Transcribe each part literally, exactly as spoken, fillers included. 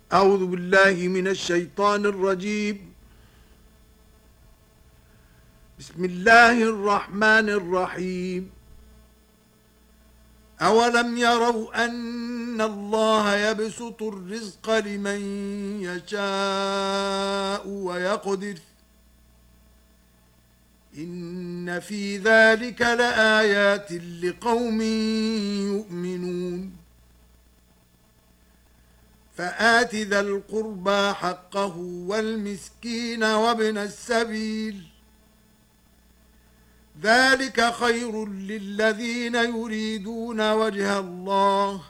أعوذ بالله من الشيطان الرجيم. بسم الله الرحمن الرحيم. أولم يروا أن الله يبسط الرزق لمن يشاء ويقدر إن في ذلك لآيات لقوم يؤمنون. فآت ذا القربى حقه والمسكين وابن السبيل ذلك خير للذين يريدون وجه الله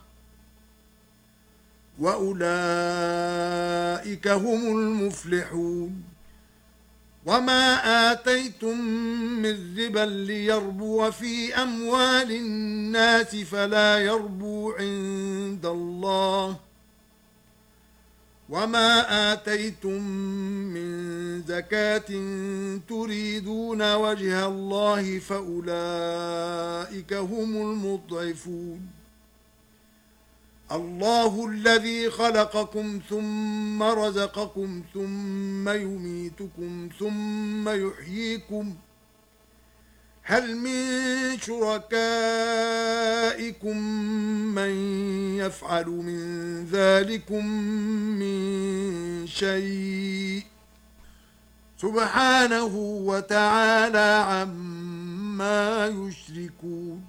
وأولئك هم المفلحون. وما آتيتم من ربا ليربو في أموال الناس فلا يربو عند الله وما آتيتم من زكاة تريدون وجه الله فأولئك هم المضعفون. الله الذي خلقكم ثم رزقكم ثم يميتكم ثم يحييكم هل من شركائكم من يفعل من ذلكم من شيء سبحانه وتعالى عما يشركون.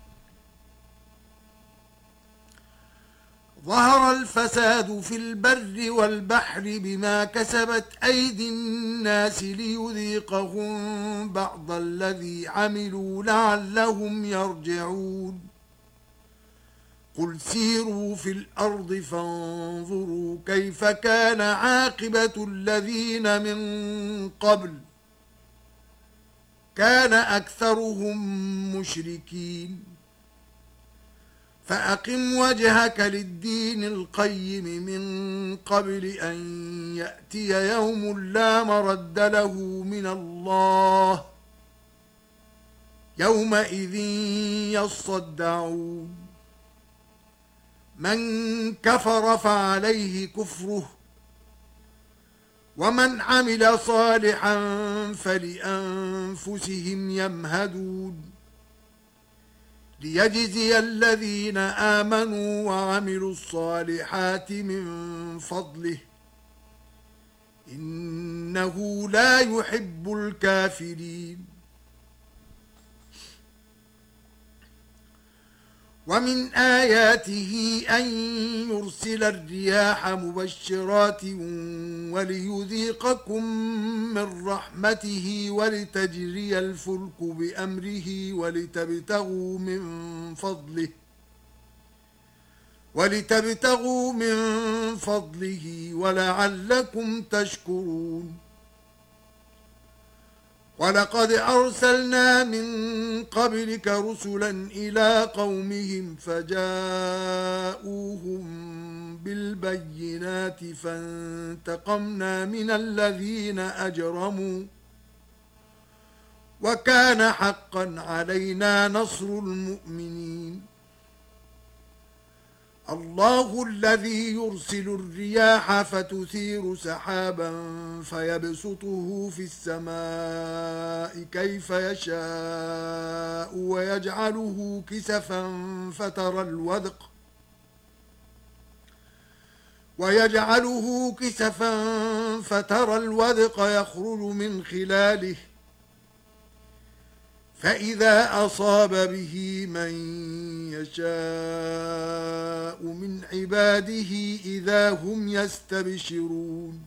ظهر الفساد في البر والبحر بما كسبت أيدي الناس ليذيقهم بعض الذي عملوا لعلهم يرجعون. قل سيروا في الأرض فانظروا كيف كان عاقبة الذين من قبل كان أكثرهم مشركين. فأقم وجهك للدين القيم من قبل أن يأتي يوم لا مرد له من الله يومئذ يصدعون. من كفر فعليه كفره ومن عمل صالحا فلأنفسهم يمهدون ليجزي الذين آمنوا وعملوا الصالحات من فضله إنه لا يحب الكافرين. ومن آياته أن يرسل الرياح مبشرات وليذيقكم من رحمته ولتجري الفلك بأمره ولتبتغوا من فضله ولتبتغوا من فضله ولعلكم تشكرون. ولقد أرسلنا من قبلك رسلا إلى قومهم فجاءوهم بالبينات فانتقمنا من الذين أجرموا وكان حقا علينا نصر المؤمنين. الله الذي يرسل الرياح فتثير سحابا فيبسطه في السماء كيف يشاء ويجعله كسفا فترى الودق ويجعله كسفا فترى الودق يخرج من خلاله فإذا أصاب به من يشاء من عباده إذا هم يستبشرون.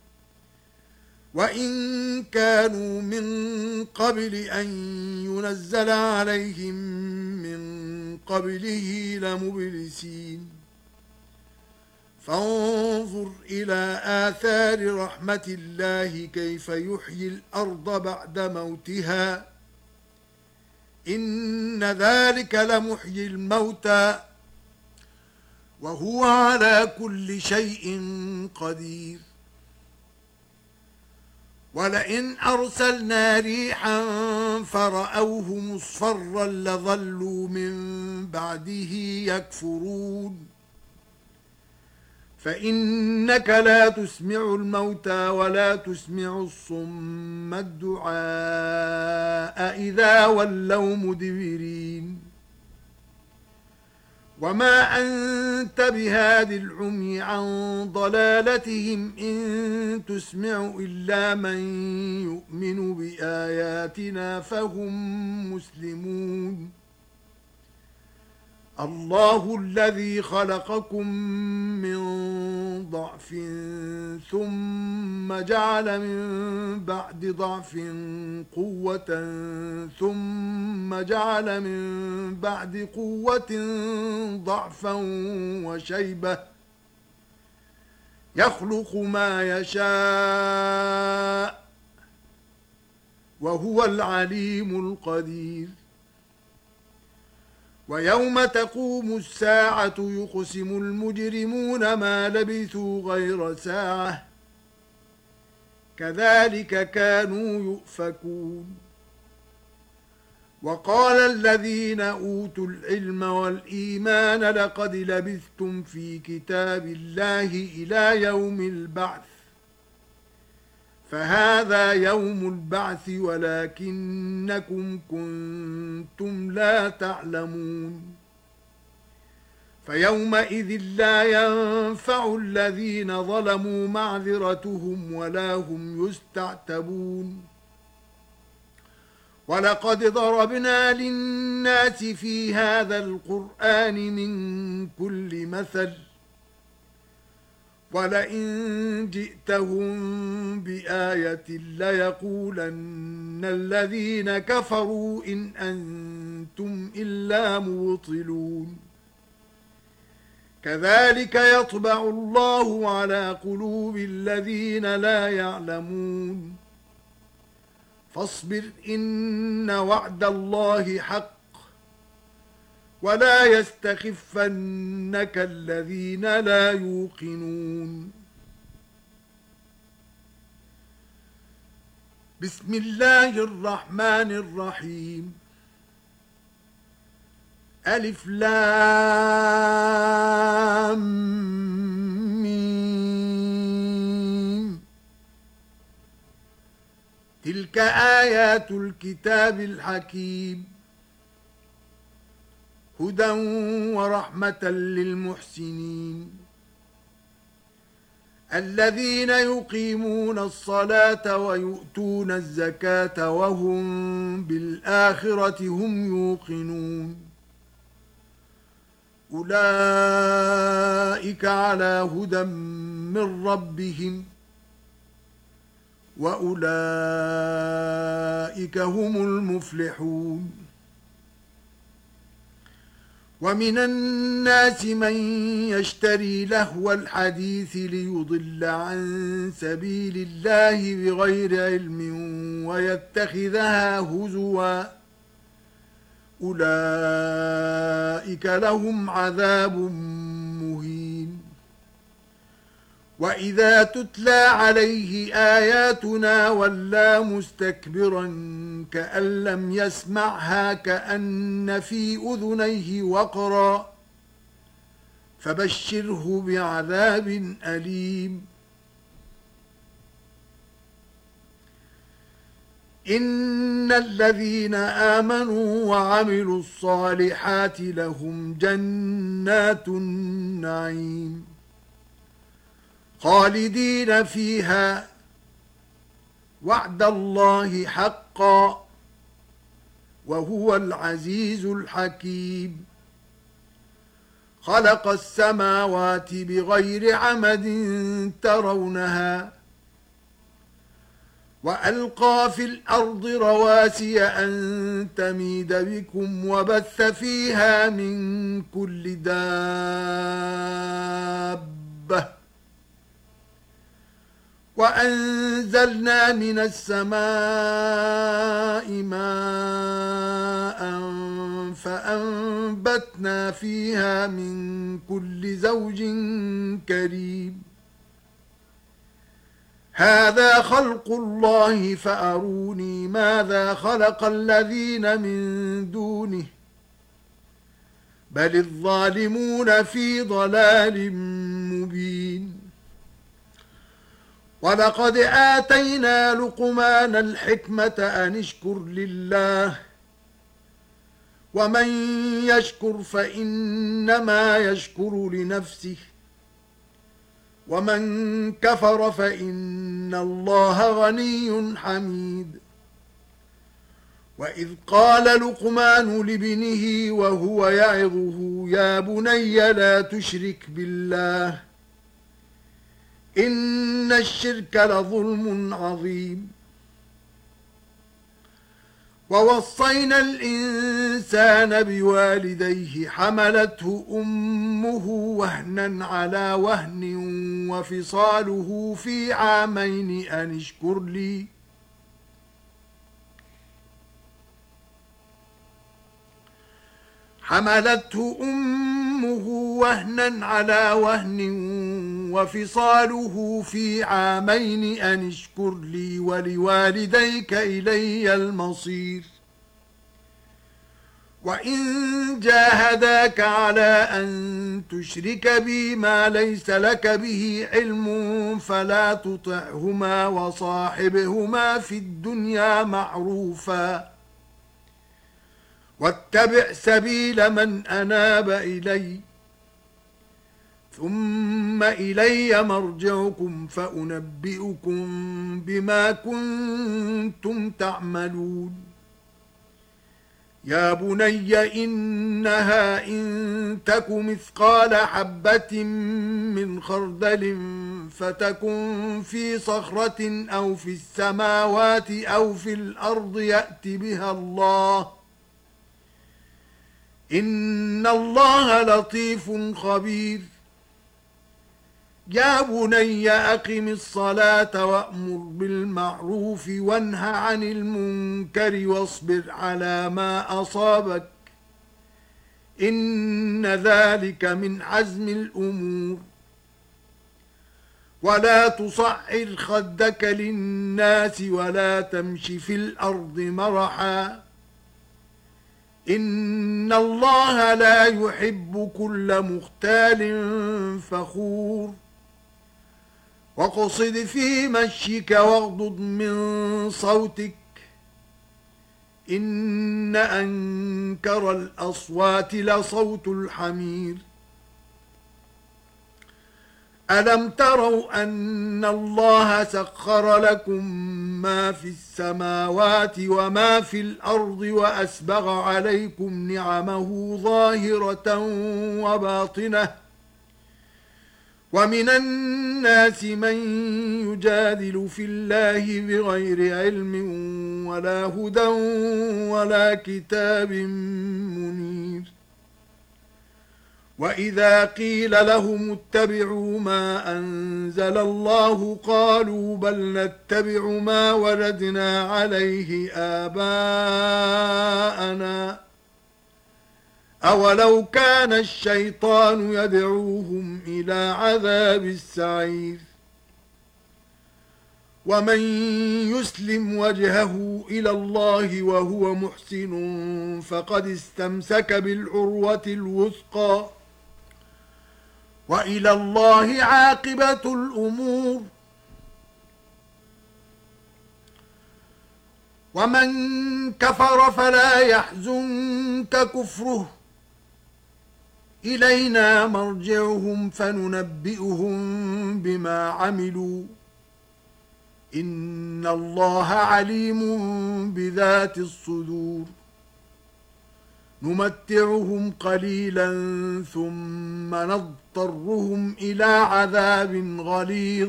وإن كانوا من قبل أن ينزل عليهم من قبله لمبلسين. فانظر إلى آثار رحمة الله كيف يحيي الأرض بعد موتها إن ذلك لمحيي الموتى وهو على كل شيء قدير. ولئن أرسلنا ريحا فرأوه مصفرا لظلوا من بعده يكفرون فإنك لا تسمع الموتى ولا تسمع الصم الدعاء إذا ولوا مدبرين وما أنت بهاد العمي عن ضلالتهم إن تسمع إلا من يؤمن بآياتنا فهم مسلمون الله الذي خلقكم من ضعف ثم جعل من بعد ضعف قوة ثم جعل من بعد قوة ضعفا وشيبة يخلق ما يشاء وهو العليم القدير ويوم تقوم الساعة يقسم المجرمون ما لبثوا غير ساعة كذلك كانوا يؤفكون وقال الذين أوتوا العلم والإيمان لقد لبثتم في كتاب الله إلى يوم البعث فهذا يوم البعث ولكنكم كنتم لا تعلمون فيومئذ لا ينفع الذين ظلموا معذرتهم ولا هم يستعتبون ولقد ضربنا للناس في هذا القرآن من كل مثل ولئن جئتهم بآية ليقولن الذين كفروا إن أنتم إلا مبطلون كذلك يطبع الله على قلوب الذين لا يعلمون فاصبر إن وعد الله حق ولا يستخفنك الذين لا يوقنون بسم الله الرحمن الرحيم ألف لام ميم تلك آيات الكتاب الحكيم هدى ورحمة للمحسنين الذين يقيمون الصلاة ويؤتون الزكاة وهم بالآخرة هم يوقنون أولئك على هدى من ربهم وأولئك هم المفلحون ومن الناس من يشتري لهو الحديث ليضل عن سبيل الله بغير علم ويتخذها هزوا أولئك لهم عذاب مهين وإذا تتلى عليه آياتنا ولى مستكبرا كأن لم يسمعها كأن في أذنيه وقرا فبشره بعذاب أليم إن الذين آمنوا وعملوا الصالحات لهم جنات النعيم خالدين فيها وعد الله حقا وهو العزيز الحكيم خلق السماوات بغير عمد ترونها وألقى في الأرض رواسي أن تميد بكم وبث فيها من كل دابة وأنزلنا من السماء ماء فأنبتنا فيها من كل زوج كريم هذا خلق الله فأروني ماذا خلق الذين من دونه بل الظالمون في ضلال مبين ولقد آتينا لقمان الحكمة أن اشكر لله ومن يشكر فإنما يشكر لنفسه ومن كفر فإن الله غني حميد وإذ قال لقمان لابنه وهو يعظه يا بني لا تشرك بالله إن الشرك لظلم عظيم ووصينا الإنسان بوالديه حملته أمه وهنا على وهن وفصاله في عامين أن اشكر لي حملته أمه وهنا على وهن وفصاله في عامين أن اشكر لي ولوالديك إلي المصير وإن جاهداك على أن تشرك بي ما ليس لك به علم فلا تطعهما وصاحبهما في الدنيا معروفا واتبع سبيل من أناب إلي ثم إلي مرجعكم فأنبئكم بما كنتم تعملون يا بني إنها إن تك مثقال حبة من خردل فتكن في صخرة أو في السماوات أو في الأرض يأت بها الله إن الله لطيف خبير يا بني أقم الصلاة وأمر بالمعروف وانه عن المنكر واصبر على ما أصابك إن ذلك من عزم الأمور ولا تصعر خدك للناس ولا تمش في الأرض مرحا إن الله لا يحب كل مختال فخور واقصد في مشيك واغضض من صوتك إن أنكر الأصوات لصوت الحمير ألم تروا أن الله سخر لكم ما في السماوات وما في الأرض وأسبغ عليكم نعمه ظاهرة وباطنة ومن الناس من يجادل في الله بغير علم ولا هدى ولا كتاب منير وإذا قيل لهم اتبعوا ما أنزل الله قالوا بل نتبع ما وجدنا عليه آباءنا أولو كان الشيطان يدعوهم إلى عذاب السعير ومن يسلم وجهه إلى الله وهو محسن فقد استمسك بالعروة الوثقى وإلى الله عاقبة الأمور ومن كفر فلا يحزنك كفره إلينا مرجعهم فننبئهم بما عملوا إن الله عليم بذات الصدور نمتعهم قليلا ثم نضطرهم إلى عذاب غليظ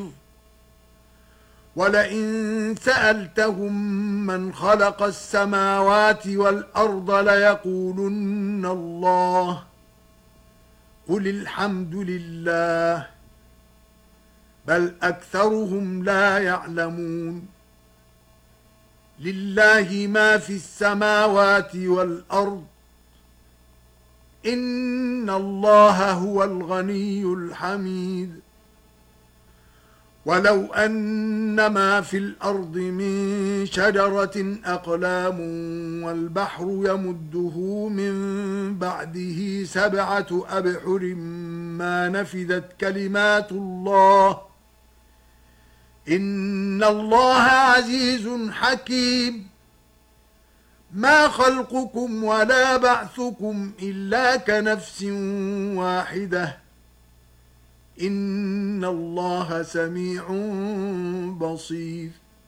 ولئن سألتهم من خلق السماوات والأرض ليقولن الله قل الحمد لله بل أكثرهم لا يعلمون لله ما في السماوات والأرض إن الله هو الغني الحميد ولو أن ما في الأرض من شجرة أقلام والبحر يمده من بعده سبعة أبحر ما نفدت كلمات الله إن الله عزيز حكيم ما خلقكم ولا بعثكم إلا كنفس واحدة إن الله سميع بصير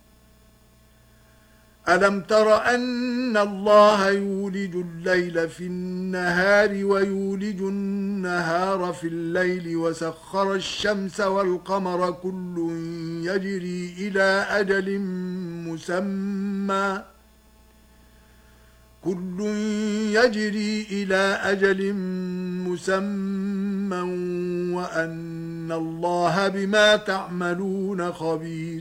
ألم تر أن الله يولج الليل في النهار ويولج النهار في الليل وسخر الشمس والقمر كل يجري إلى أجل مسمى كل يجري إلى أجل مسمى وأن الله بما تعملون خبير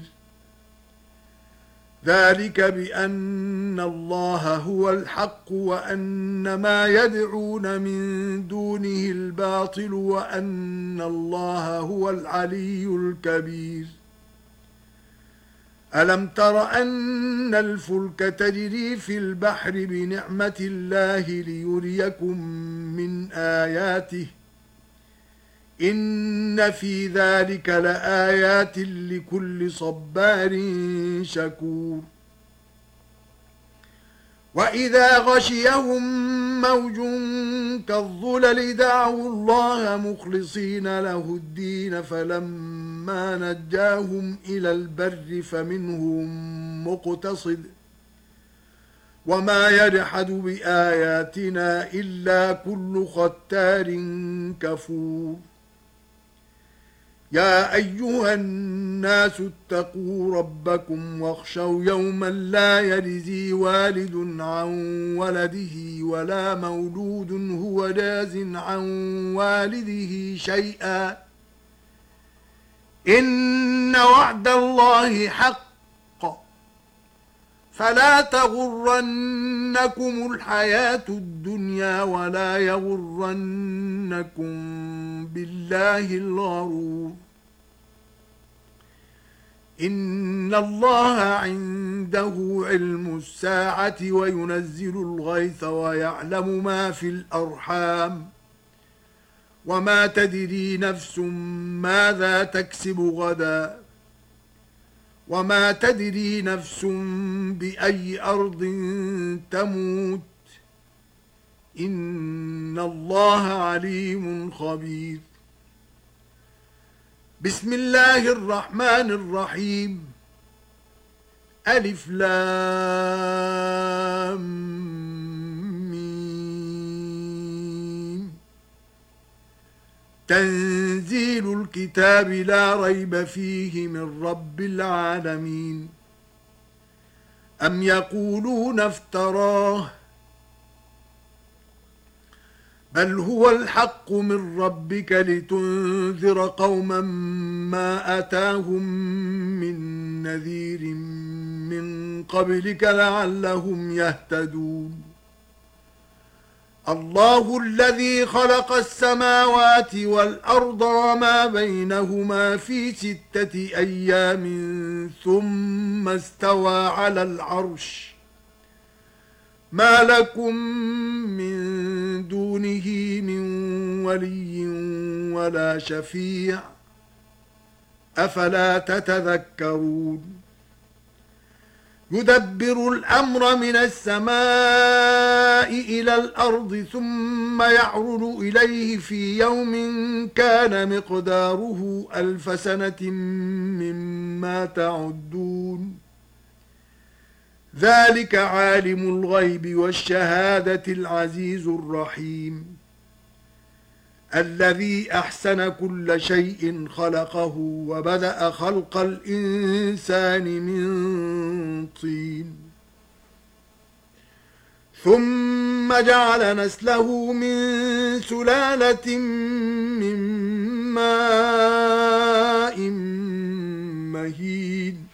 ذلك بأن الله هو الحق وأن ما يدعون من دونه الباطل وأن الله هو العلي الكبير ألم تر أن الفلك تجري في البحر بنعمة الله ليريكم من آياته إن في ذلك لآيات لكل صبار شكور وإذا غشيهم موج كالظلل دعوا الله مخلصين له الدين فلما نجاهم إلى البر فمنهم مقتصد وما يجحد بآياتنا إلا كل ختار كفور يا أيها الناس اتقوا ربكم واخشوا يوما لا يجزي والد عن ولده ولا مولود هو جاز عن والده شيئا إن وعد الله حق فلا تغرنكم الحياة الدنيا ولا يغرنكم بالله الغرور إن الله عنده علم الساعة وينزل الغيث ويعلم ما في الأرحام وما تدري نفس ماذا تكسب غدا وما تدري نفس بأي أرض تموت إن الله عليم خبير بسم الله الرحمن الرحيم ألف لام ميم تنزيل الكتاب لا ريب فيه من رب العالمين أم يقولون افتراه بل هو الحق من ربك لتنذر قوما ما أتاهم من نذير من قبلك لعلهم يهتدون الله الذي خلق السماوات والأرض وما بينهما في ستة أيام ثم استوى على العرش ما لكم من دونه من ولي ولا شفيع أفلا تتذكرون يدبر الأمر من السماء إلى الأرض ثم يعرج إليه في يوم كان مقداره ألف سنة مما تعدون ذلك عالم الغيب والشهادة العزيز الرحيم الذي أحسن كل شيء خلقه وبدأ خلق الإنسان من طين ثم جعل نسله من سلالة من ماء مهين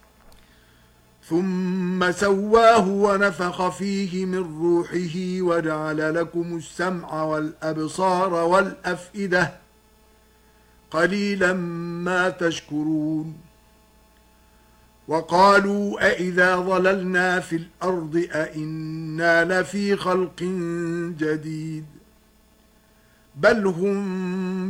ثم سواه ونفخ فيه من روحه وجعل لكم السمع والأبصار والأفئدة قليلا ما تشكرون وقالوا أئذا ضللنا في الأرض أئنا لفي خلق جديد بل هم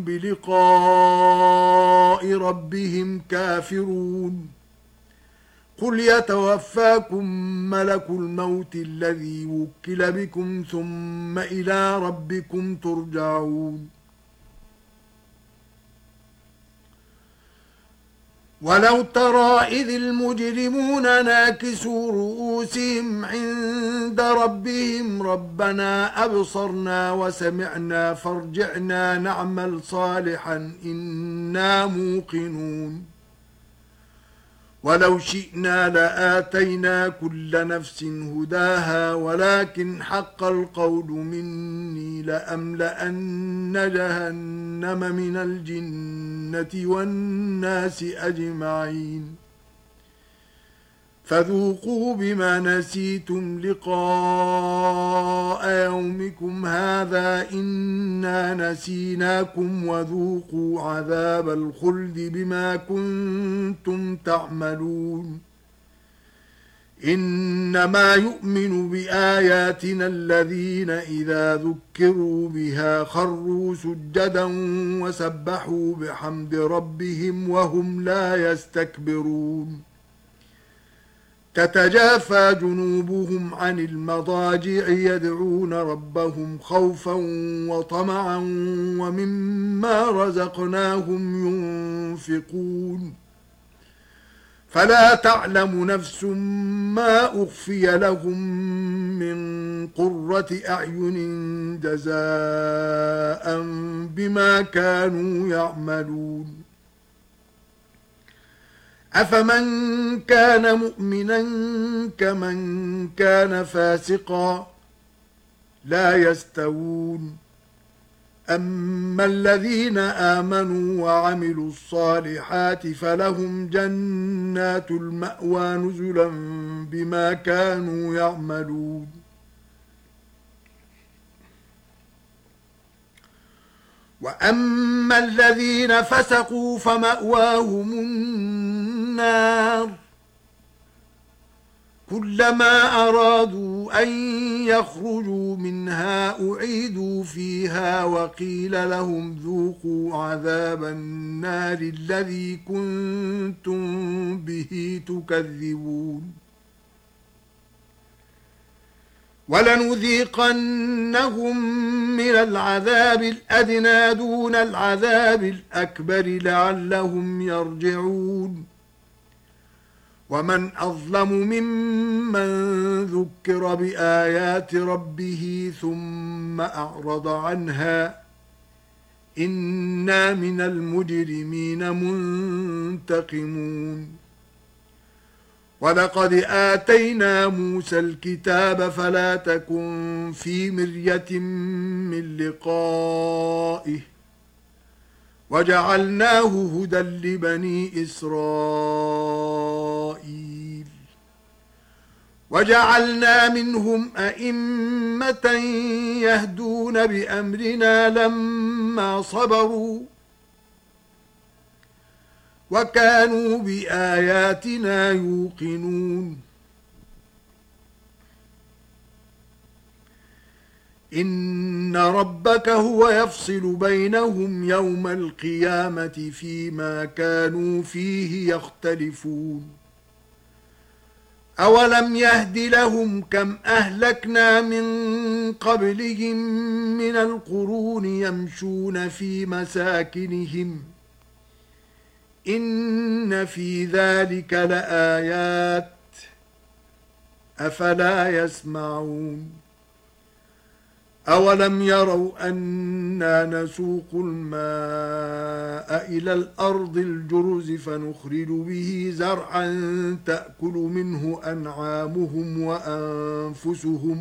بلقاء ربهم كافرون قل يتوفاكم ملك الموت الذي وكل بكم ثم إلى ربكم ترجعون ولو ترى إذ المجرمون ناكسوا رؤوسهم عند ربهم ربنا أبصرنا وسمعنا فارجعنا نعمل صالحا إنا موقنون ولو شئنا لآتينا كل نفس هداها ولكن حق القول مني لأملأن جهنم من الجنة والناس أجمعين فذوقوا بما نسيتم لقاء يومكم هذا إنا نسيناكم وذوقوا عذاب الخلد بما كنتم تعملون إنما يؤمن بآياتنا الذين إذا ذكروا بها خروا سجدا وسبحوا بحمد ربهم وهم لا يستكبرون تتجافى جنوبهم عن المضاجع يدعون ربهم خوفا وطمعا ومما رزقناهم ينفقون فلا تعلم نفس ما أخفي لهم من قرة أعين جزاء بما كانوا يعملون أفمن كان مؤمنا كمن كان فاسقا لا يستوون أما الذين آمنوا وعملوا الصالحات فلهم جنات المأوى نزلا بما كانوا يعملون وأما الذين فسقوا فمأواهم النار كلما أرادوا أن يخرجوا منها أعيدوا فيها وقيل لهم ذوقوا عذاب النار الذي كنتم به تكذبون ولنذيقنهم من العذاب الأدنى دون العذاب الأكبر لعلهم يرجعون ومن أظلم ممن ذكر بآيات ربه ثم أعرض عنها إنا من المجرمين منتقمون ولقد آتينا موسى الكتاب فلا تكن في مرية من لقائه وجعلناه هدى لبني إسرائيل وجعلنا منهم أئمة يهدون بأمرنا لما صبروا وكانوا بآياتنا يوقنون إن ربك هو يفصل بينهم يوم القيامة فيما كانوا فيه يختلفون أولم يهد لهم كم أهلكنا من قبلهم من القرون يمشون في مساكنهم إن في ذلك لآيات أفلا يسمعون أولم يروا أنا نسوق الماء إلى الأرض الجرز فنخرج به زرعا تأكل منه أنعامهم وأنفسهم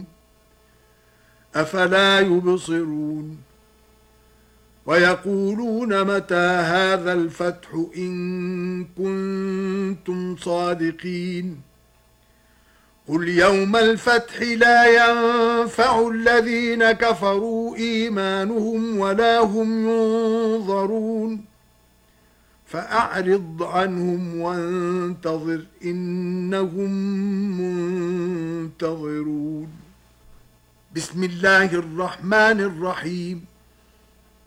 أفلا يبصرون ويقولون متى هذا الفتح إن كنتم صادقين قل يوم الفتح لا ينفع الذين كفروا إيمانهم ولا هم ينظرون فأعرض عنهم وانتظر إنهم منتظرون بسم الله الرحمن الرحيم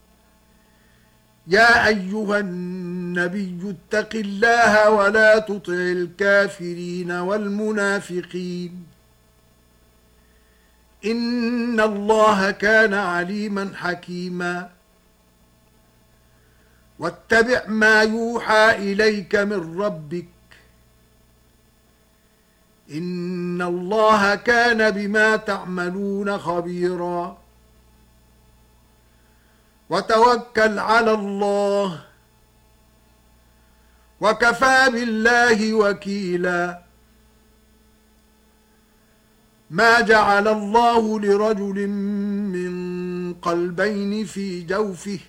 يا أيها النبي اتق الله ولا تطع الكافرين والمنافقين إن الله كان عليما حكيما واتبع ما يوحى إليك من ربك إن الله كان بما تعملون خبيرا وتوكل على الله وكفى بالله وكيلا ما جعل الله لرجل من قلبين في جوفه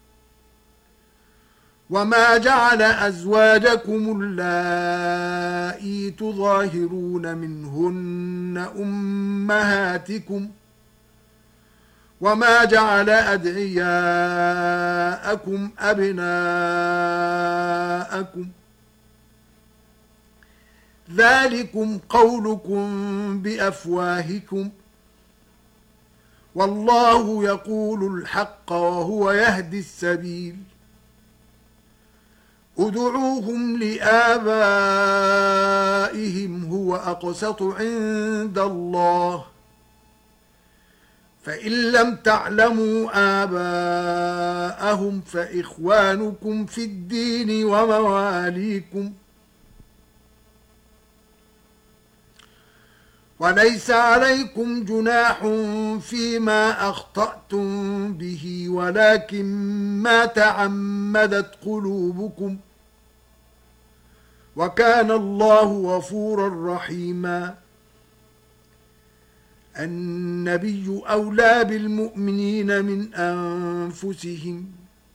وما جعل أزواجكم اللائي تظاهرون منهن أمهاتكم وما جعل أدعياءكم أبناءكم ذلكم قولكم بأفواهكم والله يقول الحق وهو يهدي السبيل ادعوهم لآبائهم هو أقسط عند الله فإن لم تعلموا آباءهم فإخوانكم في الدين ومواليكم وليس عليكم جناح فيما أخطأتم به ولكن ما تعمدت قلوبكم وكان الله غفورا رحيما النبي أولى بالمؤمنين من أنفسهم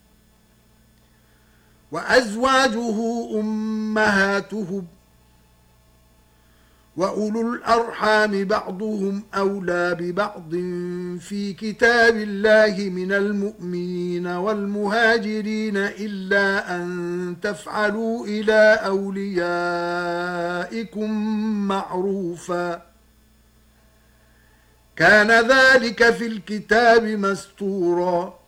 وأزواجه أمهاتهم وأولو الأرحام بعضهم أولى ببعض في كتاب الله من المؤمنين والمهاجرين إلا أن تفعلوا إلى أوليائكم معروفا كان ذلك في الكتاب مستورا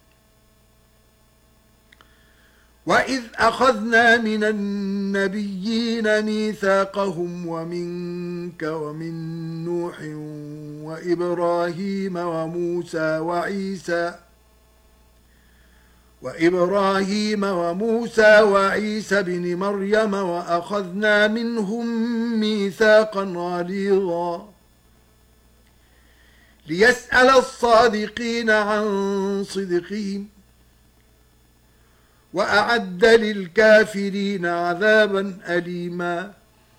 وإذ أخذنا من النبيين ميثاقهم ومنك ومن نوح وإبراهيم وموسى وعيسى وإبراهيم وموسى وعيسى بن مريم وأخذنا منهم ميثاقا غليظا ليسأل الصادقين عن صدقهم وأعد للكافرين عذابا أليما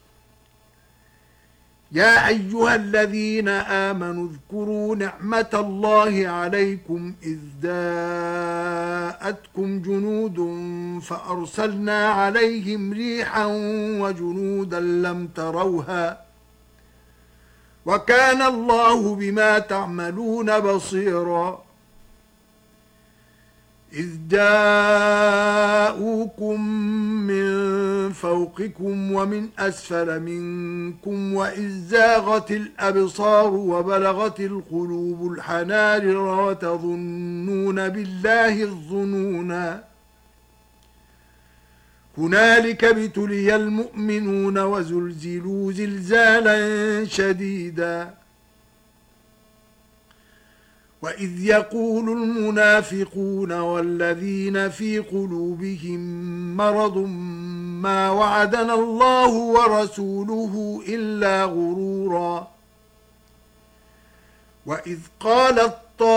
يا أيها الذين آمنوا اذكروا نعمة الله عليكم إذ جاءتكم جنود فأرسلنا عليهم ريحا وجنودا لم تروها وكان الله بما تعملون بصيرا إذ جاءوكم من فوقكم ومن أسفل منكم وإذ زاغت الأبصار وبلغت القلوب الحناجر وتظنون بالله الظنونا هنالك ابتلي المؤمنون وزلزلوا زلزالا شديدا وإذ يقول المنافقون والذين في قلوبهم مرض ما وعدنا الله ورسوله إلا غرورا وإذ قالت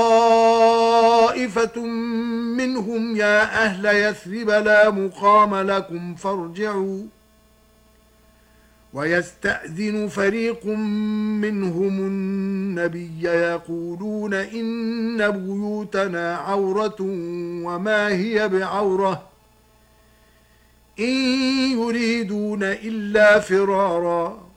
طائفة منهم يا أهل يثرب لا مقام لكم فارجعوا ويستأذن فريق منهم النبي يقولون إن بيوتنا عورة وما هي بعورة إن يريدون إلا فرارا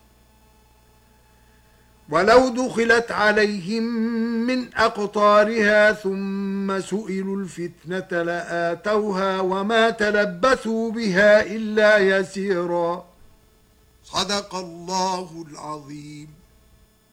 ولو دخلت عليهم من أقطارها ثم سئلوا الفتنة لآتوها وما تلبثوا بها إلا يسيرا صدق الله العظيم.